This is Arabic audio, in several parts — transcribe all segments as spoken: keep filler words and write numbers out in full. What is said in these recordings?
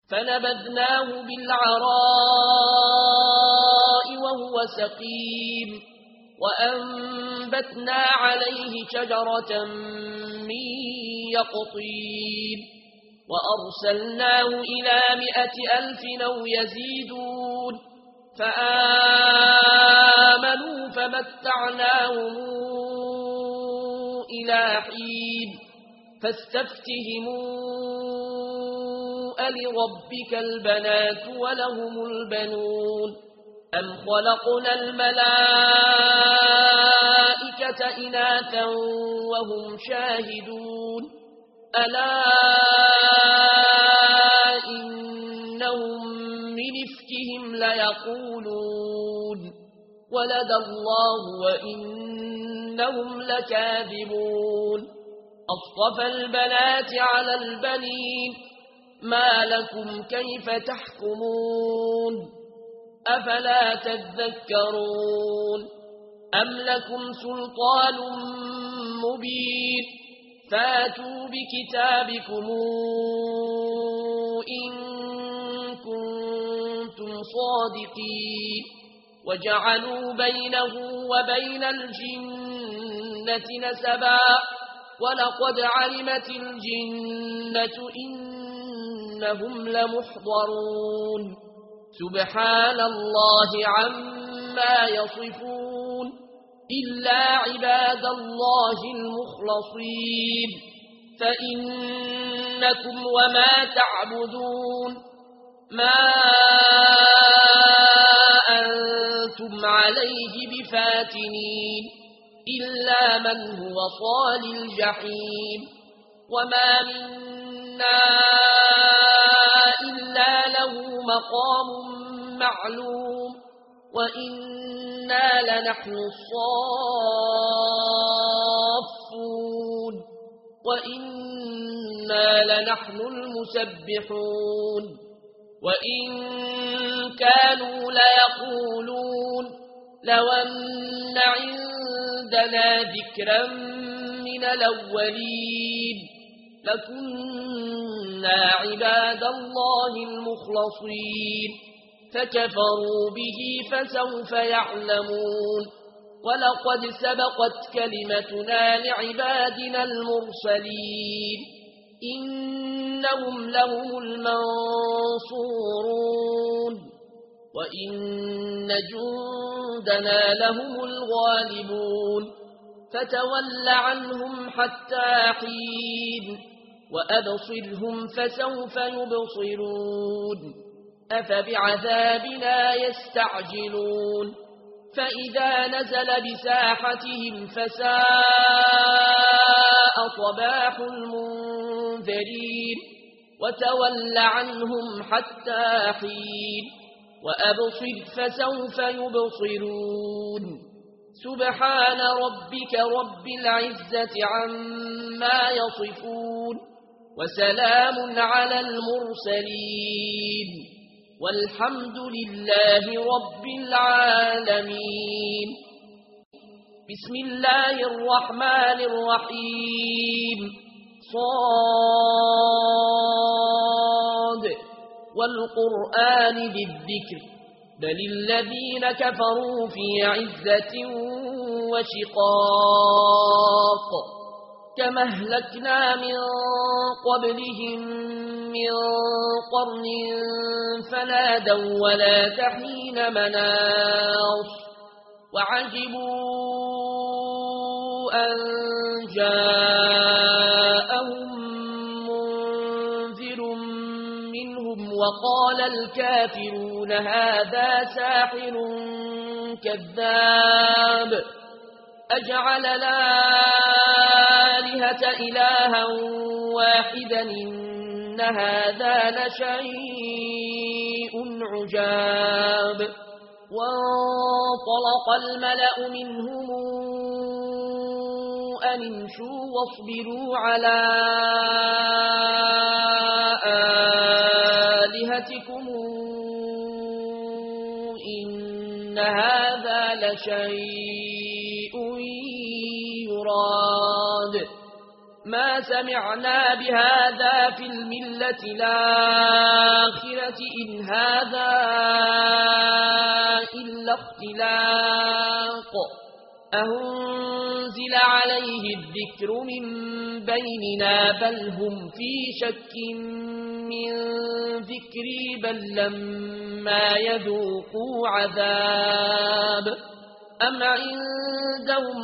فنبذناه بالعراء وهو سقيم وأنبتنا عليه شجرة من يقطين وأرسلناه إلى مائة ألف أو يزيدون فآمنوا فمتعناهم إلى حين فاستفتهموا ألربك البنات ولهم البنون أم خلقنا الملائكة إناثا وهم شاهدون ألا إنهم من إفكهم ليقولون ولد الله وإنهم لكاذبون أصطفى البنات على البنين ما لكم كيف تحكمون أفلا تذكرون أم لكم سلطان مبين فاتوا بكتابكم إن كنتم صادقين وجعلوا بينه وبين الجنة نسبا ولقد علمت الجنة إنهم لمحضرون سبحان الله عما يصفون إلا عباد الله المخلصين فإنكم وما تعبدون ما أنتم عليه بفاتنين إلا من هو صال الجحيم وما منا إلا له مقام معلوم وإنا لنحن الصافون وإنا لنحن المسبحون وإن كانوا ليقولون لو أن عندنا ذكرا من الأولين لكنا عباد الله المخلصين فكفروا به فسوف يعلمون ولقد سبقت كلمتنا لعبادنا المرسلين إنهم لهم المنصورون وإن جندنا لهم الغالبون فتول عنهم حتى حين وأبصرهم فسوف يبصرون أفبعذابنا يستعجلون فإذا نزل بساحتهم فساء صباح المنذرين وتول عنهم حتى حين وأبصر فسوف يبصرون سبحان ربك رب العزة عما يصفون وسلام على المرسلين والحمد لله رب العالمين بسم الله الرحمن الرحيم صاد والقرآن بالذكر بل الذين كفروا في عزة وشقاق كما أهلكنا من قبلهم من قرن فنادوا ولا تحين مناص وعجبوا أن جاءهم منذر منهم وقال الكافرون هذا ساحر كذاب أجعل الآلهة إلها واحدا إن هذا لشيء عجاب وانطلق الملأ منهم أن امشوا واصبروا على آلهتكم إن هذا لشيء يراد ما سمعنا بهذا في الملة الآخرة إن هذا إلا اختلاق أنزل عليه الذكر من بيننا بل هم في شك من ذكري بل لما يذوقوا عذاب أم عندهم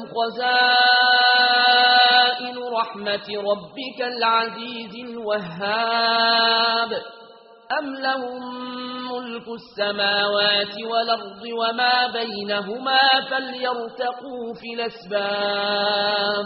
خزائن رحمة ربك العزيز الوهاب أم لهم ملك السماوات والأرض وما بينهما فليرتقوا في الأسباب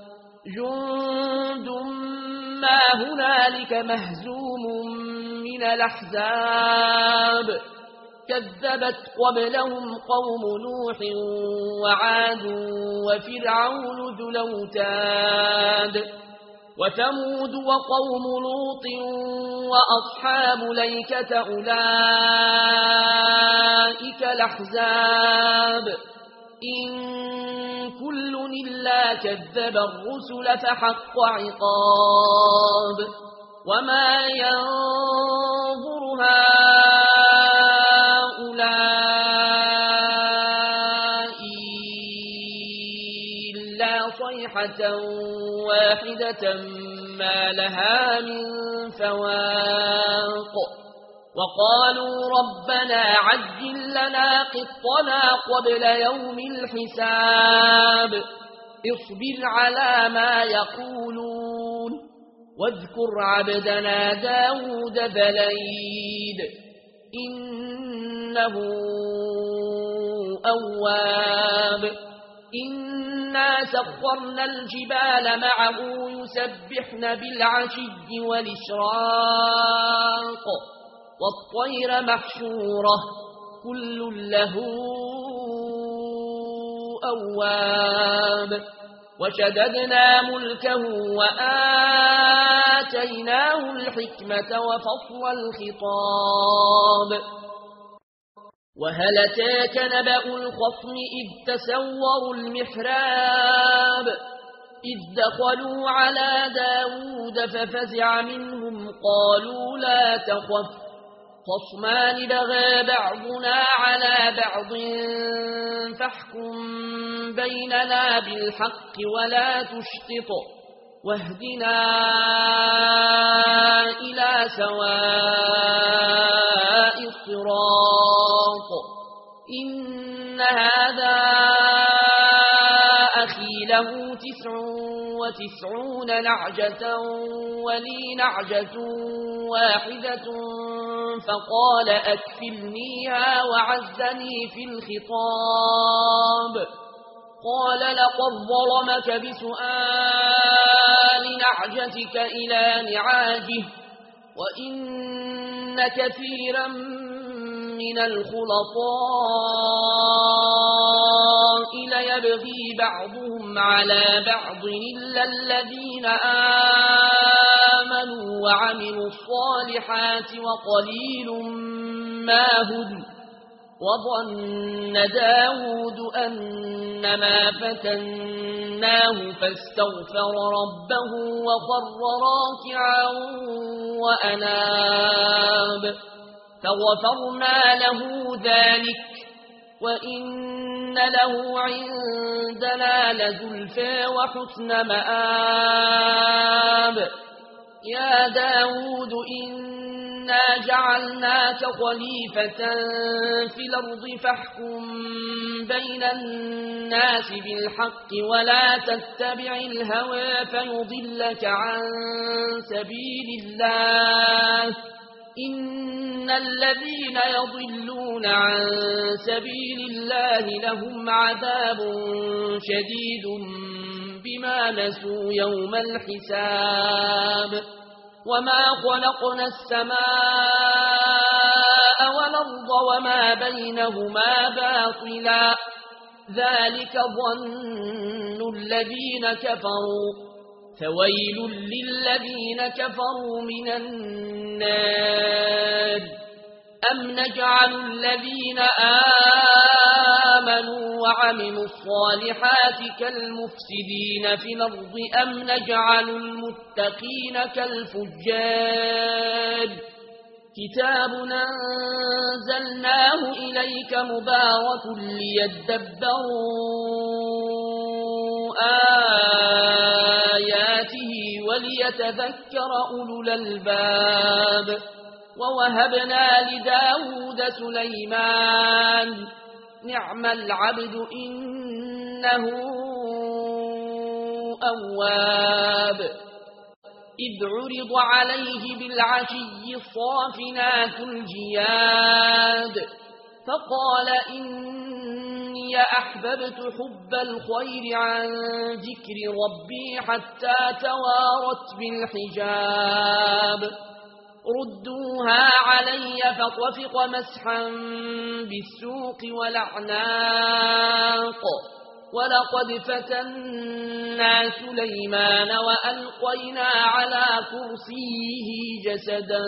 جند ما هنالك مهزوم من الأحزاب كذبت قبلهم قوم نوح وعاد وفرعون ذو الأوتاد وثمود وقوم لوط وأصحاب الأيكة أولئك الأحزاب إن كل إلا كذب الرسل فحق عقاب وما ينظر هؤلاء إلا صيحة واحدة ما لها من فواق وقالوا ربنا عجل لنا قطنا قبل يوم الحساب اصبر على ما يقولون واذكر عبدنا داود ذا الأيد إنه أواب إنا سخرنا الجبال معه يسبحن بالعشي والإشراق والطير محشورة كل له أواب وشددنا ملكه وآتيناه الحكمة وفصل الخطاب وهل أتاك نبأ الخصم إذ تسوروا المحراب إذ دخلوا على داود ففزع منهم قالوا لا تخف خصمان بغى بعضنا على بعض فاحكم بيننا بالحق ولا تشطط واهدنا إلى سواء الصراط إن هذا أخي له تسع وتسعون نعجة ولي نعجة واحدة فقال أكفلنيها وعزني في الخطاب قال لقد ظلمك بسؤال نعجتك إلى نعاجه وإن كثيرا من الخلطاء ليبغي بعضهم على بعض إلا الذين آمنوا وعملوا الصالحات وقليل ما هم وظن داود أنما فتناه فاستغفر ربه وخر راكعا وأناب فغفرنا له ذلك وإن له عندنا لزلفى وحسن مآب يا داود إنا جعلناك خليفة في الأرض فاحكم بين الناس بالحق ولا تتبع الهوى فيضلك عن سبيل الله إن الذين يضلون عن سبيل الله لهم عذاب شديد بما نسوا يوم الحساب وما خلقنا السماء والأرض وما بينهما باطلا ذلك ظن الذين كفروا فويل للذين كفروا من النار أم نجعل الذين آمنوا وعملوا الصالحات كالمفسدين في الأرض أم نجعل المتقين كالفجار كتاب أنزلناه إليك مبارك ليدبروا آياته وليتذكر أولو الألباب. ووهبنا لداود سليمان نعم العبد إنه أواب. إذ عرض عليه بالعشي الصافنات الجياد فقال إني أحببت حب الخير عن ذكر ربي حتى توارت بالحجاب. ردوها علي فطفق مسحا بالسوق والأعناق. ولقد فتنا سليمان وألقينا على كرسيه جسدا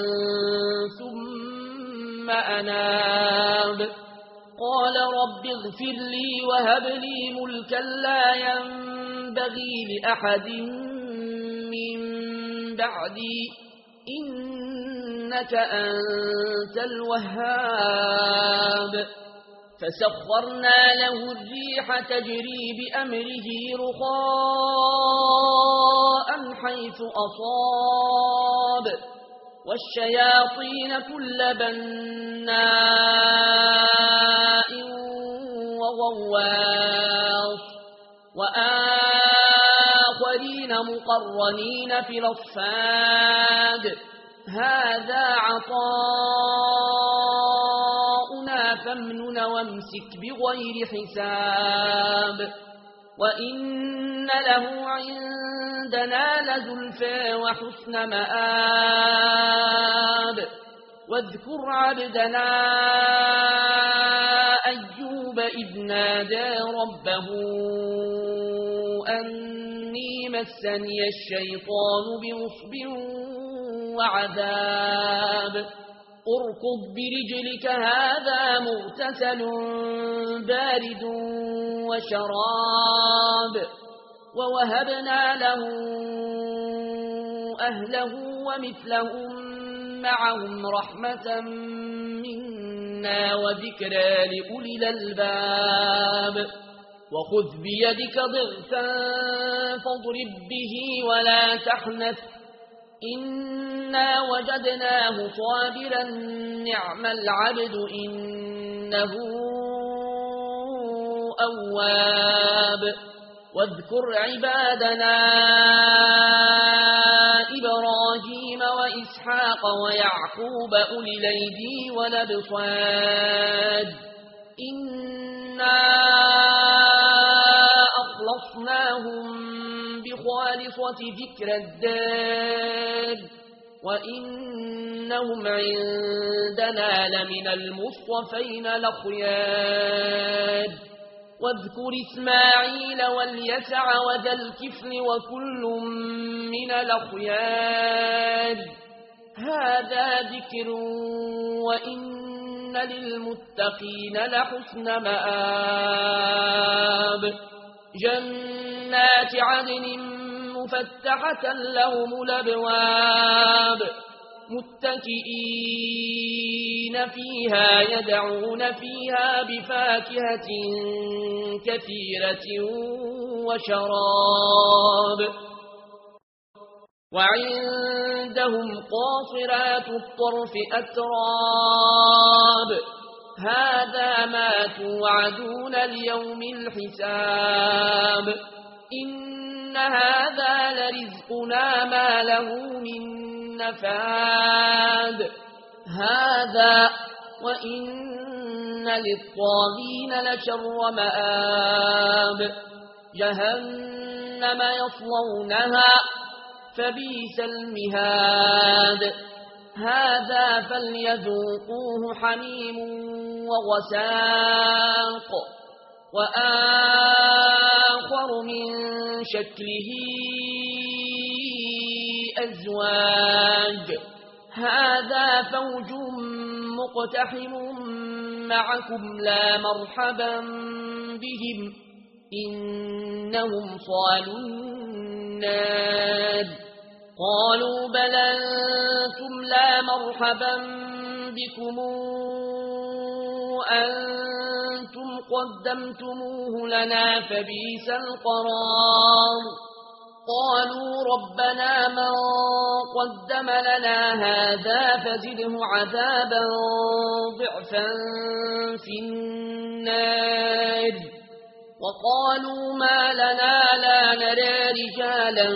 ثم أناب. قال رب اغفر لي وهب لي ملكا لا ينبغي لأحد من بعدي إنك أنت الوهاب. فسخرنا له الريح تجري بأمره رخاء حيث أصاب والشياطين كل بناء وغواص وآخرين مقرنين في الأصفاد. هذا عطاؤنا فامنن وامسك بغير حساب. وإن له عندنا لزلفى وحسن مآب. واذكر عبدنا أيوب إذ نادى ربه أني مسني الشيطان بنصب وعذاب. اركض برجلك هذا مغتسل بارد وشراب. ووهبنا له أهله ومثلهم معهم رحمة منا وذكرى لأولي الألباب. وخذ بيدك ضغثا فاضرب به ولا تحنث إنا وجدناه صابرا نعم العبد إنه أواب. واذكر عبادنا إبراهيم وإسحاق ويعقوب أولي الأيدي والأبصار إنا أخلصناهم بخالصة ذكر الدار وإنهم عندنا لمن المصطفين الأخيار. واذكر إسماعيل واليسع وذا الكفل وكل من الأخيار. هذا ذكر وإن للمتقين لحسن مآب. جنات عدن مفتحة لهم الأبواب متكئين فيها يدعون فيها بفاكهة كثيرة وشراب. وعندهم قاصرات الطرف أتراب. هذا ما توعدون ليوم الحساب. إن هذا لرزقنا ما له من نفاد. هذا وإن للطاغين لشر مآب. جهنم يصلونها فبئس المهاد. هذا فليذوقوه حميم وغساق وآخر من شكله أزواج. هذا فوج مقتحم معكم لا مرحبا بهم إنهم صالوا النار. قالوا بل أنتم لا مرحبا بكم أنتم قدمتموه لنا فبئس القرار قالوا ربنا من قدم لنا هذا فزده عذابا ضعفا في النار وقالوا ما لنا لا نرى رجالا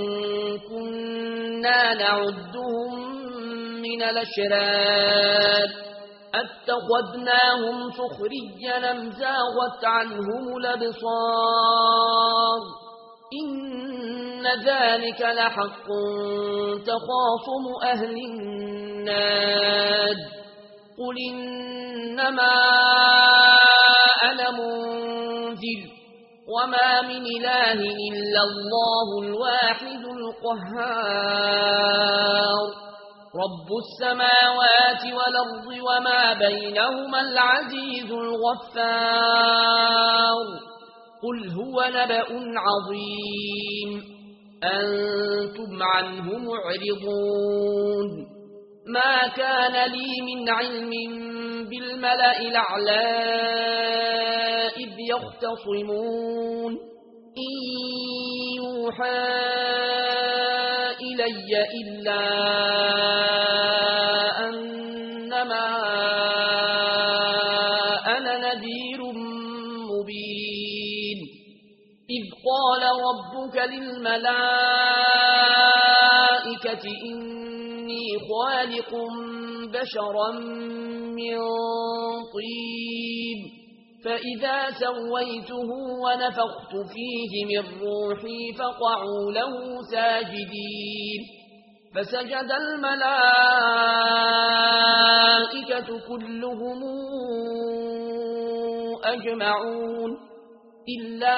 كنا نعدهم من الأشرار اتخذناهم سخريا أم زاغت عنهم الأبصار إن ذلك لحق تخاصم أهل النار قل إنما أنا منذر وما من إله إلا الله الواحد القهار رب السماوات والأرض وما بينهما العزيز الغفار قل هو نبأ عظيم أنتم عنه معرضون ما كان لي من علم بالملأ الأعلى إذ يختصمون إن يوحى إلي إلا أنما أنا نذير مبين إذ قال ربك للملائكة إني خالق بشرا من طين فإذا سويته ونفخت فيه من روحي فقعوا له ساجدين فسجد الملائكة كلهم أجمعون إلا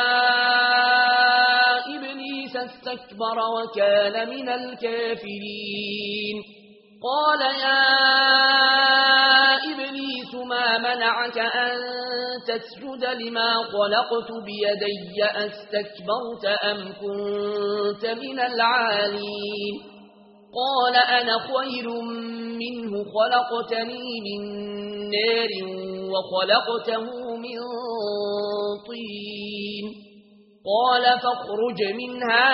إبليس استكبر وكان من الكافرين قال يا إبليس ما منعك أن تسجد لما خلقت بيدي أستكبرت أم كنت من العالين قال أنا خير منه خلقتني من نار وخلقته من طين قال فاخرج منها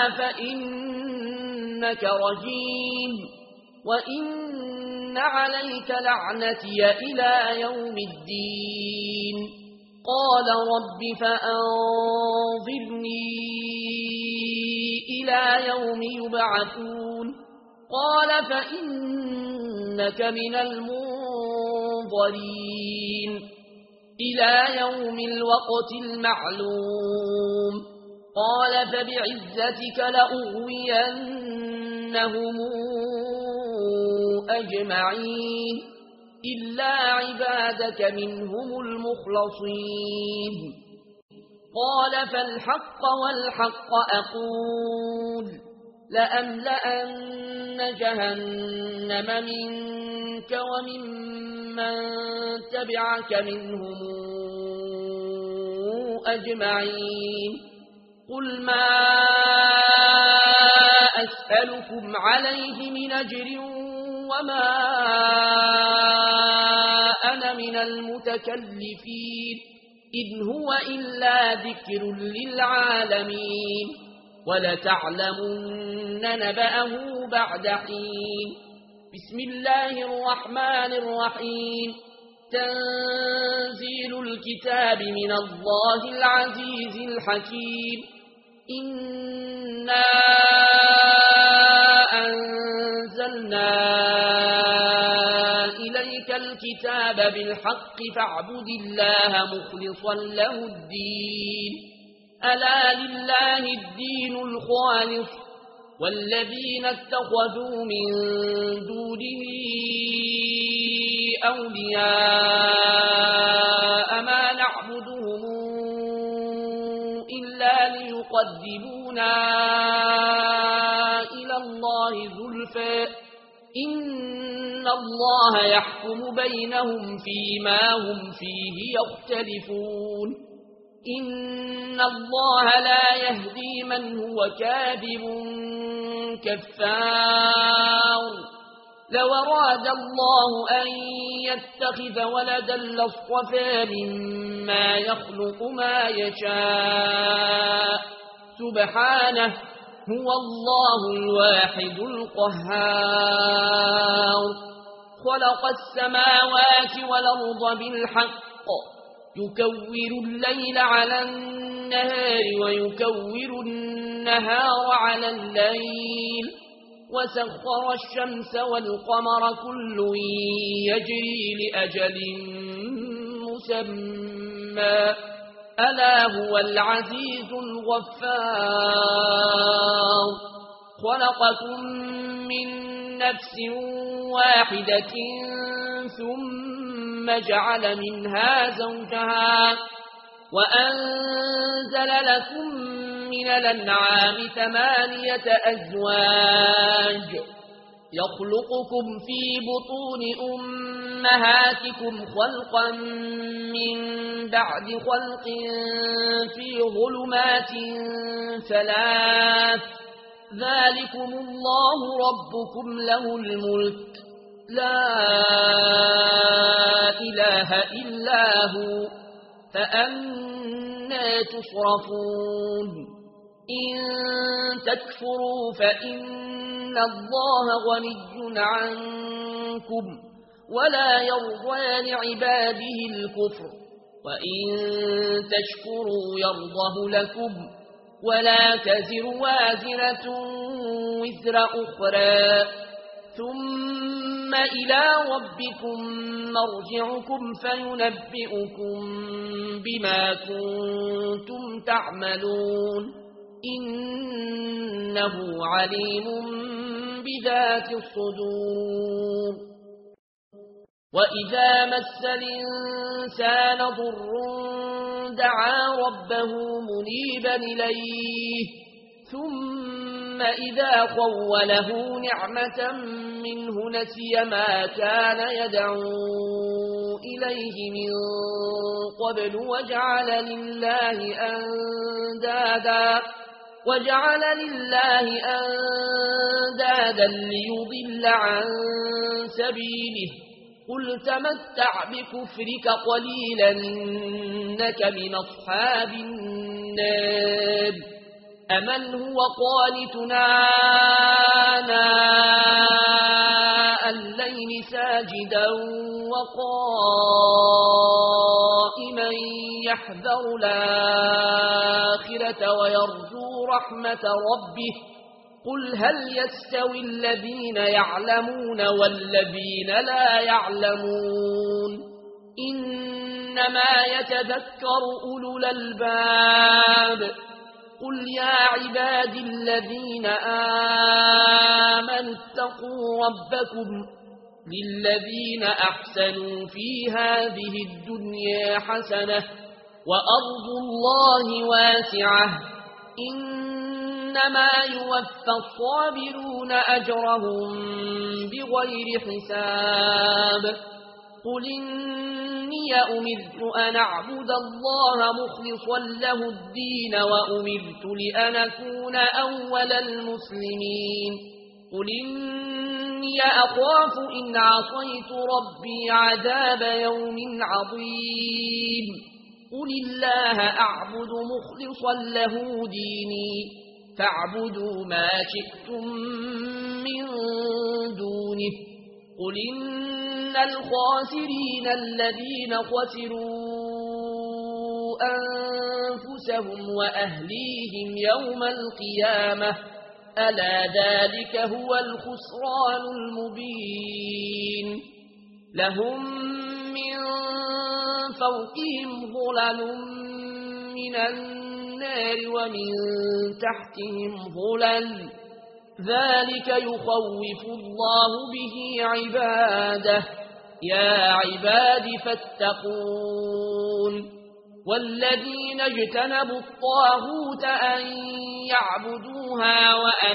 فإنك رجيم وإن عليك لعنتي إلى يوم الدين قال رب فأنظرني إلى يوم يبعثون قال فإنك من المنظرين إلى يوم الوقت المعلوم قال فبعزتك لأغوينهم أجمعين إلا عبادك منهم المخلصين قال فالحق والحق أقول لأملأن جهنم منك وممن تبعك منهم أجمعين قل ما أسألكم عليه من أجر وما أنا من المتكلفين إن هو إلا ذكر للعالمين ولتعلمن نبأه بعد حين بسم الله الرحمن الرحيم تنزيل الكتاب من الله العزيز الحكيم إنا أنزلنا إليك الكتاب بالحق فاعبد الله مخلصا له الدين ألا لله الدين الخالص والذين اتخذوا من دونه أولياء ما نعبدهم إلا ليقربونا إلى الله زلفى إن الله يحكم بينهم فيما هم فيه يختلفون إن الله لا يهدي من هو كاذب كفار لو أراد الله أن يتخذ ولدا لاصطفى مما يخلق ما يشاء سبحانه هو الله الواحد القهار خلق السماوات والأرض بالحق يكور الليل على النهار ويكور النهار على الليل وسخر الشمس والقمر كل يجري لأجل مسمى ألا هو العزيز الغفار خلقكم من نفس واحدة ثم جعل منها زوجها وأنزل لكم من الأنعام ثمانية أزواج يخلقكم في بطون أمهاتكم خلقا من بعد خلق في ظلمات ثلاث ذلكم الله ربكم له الملك لا إله إلا هو فأنى تصرفون إن تكفروا فإن الله غني عنكم ولا يرضى لعباده الكفر وإن تشكروا يرضه لكم ولا تزر وازرة وزر أخرى ثم إلى ربكم مرجعكم فينبئكم بما كنتم تعملون إنه عليم بذات الصدور وإذا مس الإنسان ضر دعا ربه منيبا إليه ثم إذا خوله نعمة منه نسي ما كان يدعو إليه من قبل وجعل لله أندادا وجعل لله أندادا ليضل عن سبيله قل تمتع بكفرك قليلا إنك من أصحاب النار أمن هو قانتنا آناء الليل ساجدا وقائما يحذر الآخرة ويرجو رحمة ربه قل هل يستوي الذين يعلمون والذين لا يعلمون إنما يتذكر أولو الألباب قل يا عباد الذين آمنوا اتقوا ربكم للذين أحسنوا في هذه الدنيا حسنة وأرض الله واسعة إنما يوفى الصابرون أجرهم بغير حساب قل إني أمرت أن أعبد الله مخلصا له الدين وأمرت لأن أكون أول المسلمين قل إني أخاف إن عصيت ربي عذاب يوم عظيم قل الله أعبد مخلصا له ديني فاعبدوا ما شئتم من دونه قل إن الخاسرين الذين خسروا أنفسهم وأهليهم يوم القيامة ألا ذلك هو الخسران المبين لهم من فوقهم ظلل من النار ومن تحتهم ظلل ذلك يخوف الله به عباده يا عباد فاتقون والذين اجتنبوا الطاغوت أن يعبدوها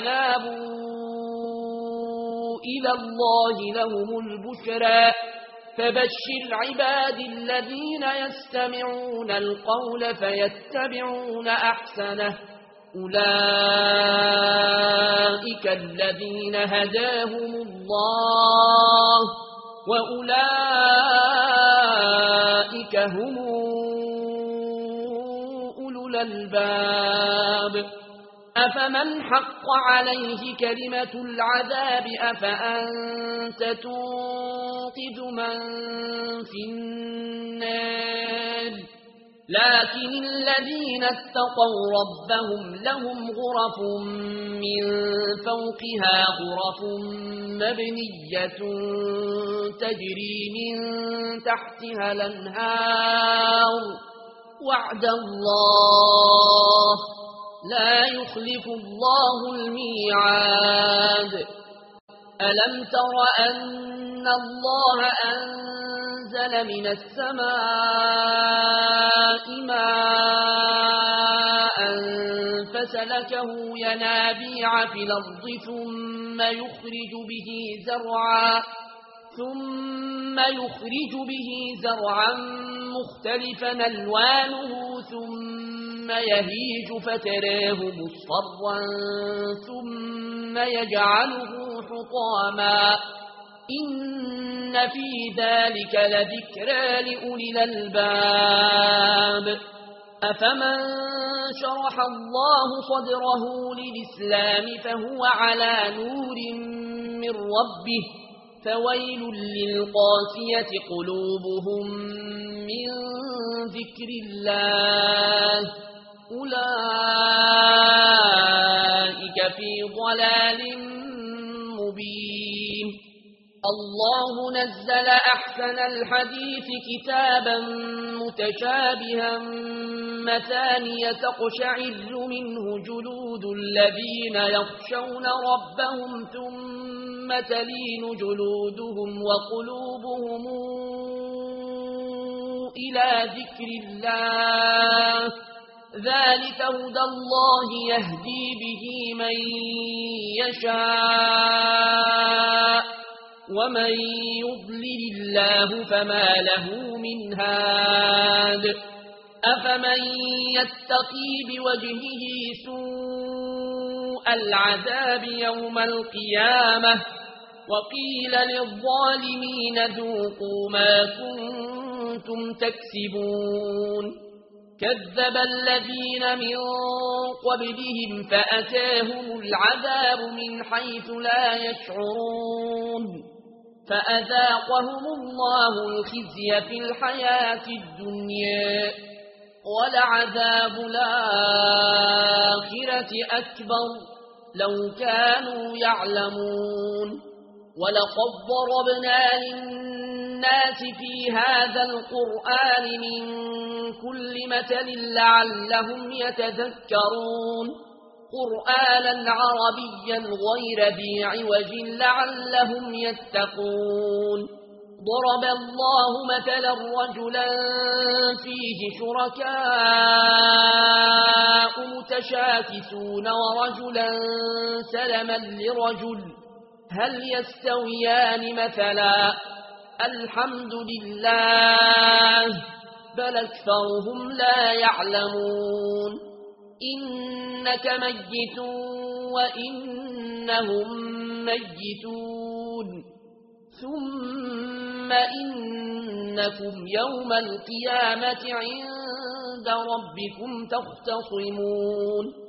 وأنابوا إلى الله لهم البشرى فبشر عباد الذين يستمعون القول فيتبعون أحسنه أولئك الذين هداهم الله وأولئك هم أولو الألباب أفمن حق عليه كلمة العذاب أفأنت تنقذ من في النار لكن الذين اتقوا ربهم لهم غرف من فوقها غرف مبنية تجري من تحتها الأنهار وعد الله لا يخلف الله الميعاد ألم تر أن الله أنزل من السماء ماء فسلكه ينابيع في الأرض ثم يخرج به زرعا ثم يخرج به زرعا مختلفا ألوانه ثم يهيج فتراه مصفرا ثم يجعله حطاما إن في ذلك لذكرى لأولي الألباب أفمن شرح الله صدره للإسلام فهو على نور من ربه فويل للقاسية قلوبهم من ذكر الله أولئك في ضلال مبين الله نزل أحسن الحديث كتابا متشابها مثانية تقشعر منه جلود الذين يخشون ربهم ثم تلين جلودهم وقلوبهم إلى ذكر الله ذلك هدى الله يهدي به من يشاء ومن يضلل الله فما له من هاد أفمن يتقي بوجهه سوء العذاب يوم القيامة وقيل للظالمين ذوقوا ما كنتم تكسبون كذب الذين من قبلهم فأتاهم العذاب من حيث لا يشعرون فأذاقهم الله الخزي في الحياة الدنيا ولعذاب الآخرة أكبر لو كانوا يعلمون ولقد ضربنا للناس في هذا القرآن من كل مثل لعلهم يتذكرون قرآنا عربيا غير ذي عوج لعلهم يتقون ضرب الله مثلا رجلا فيه شركاء متشاكسون ورجلا سلما لرجل هل يستويان مثلا الحمد لله بل أكثرهم لا يعلمون إنك ميت وإنهم ميتون ثم إنكم يوم القيامة عند ربكم تختصمون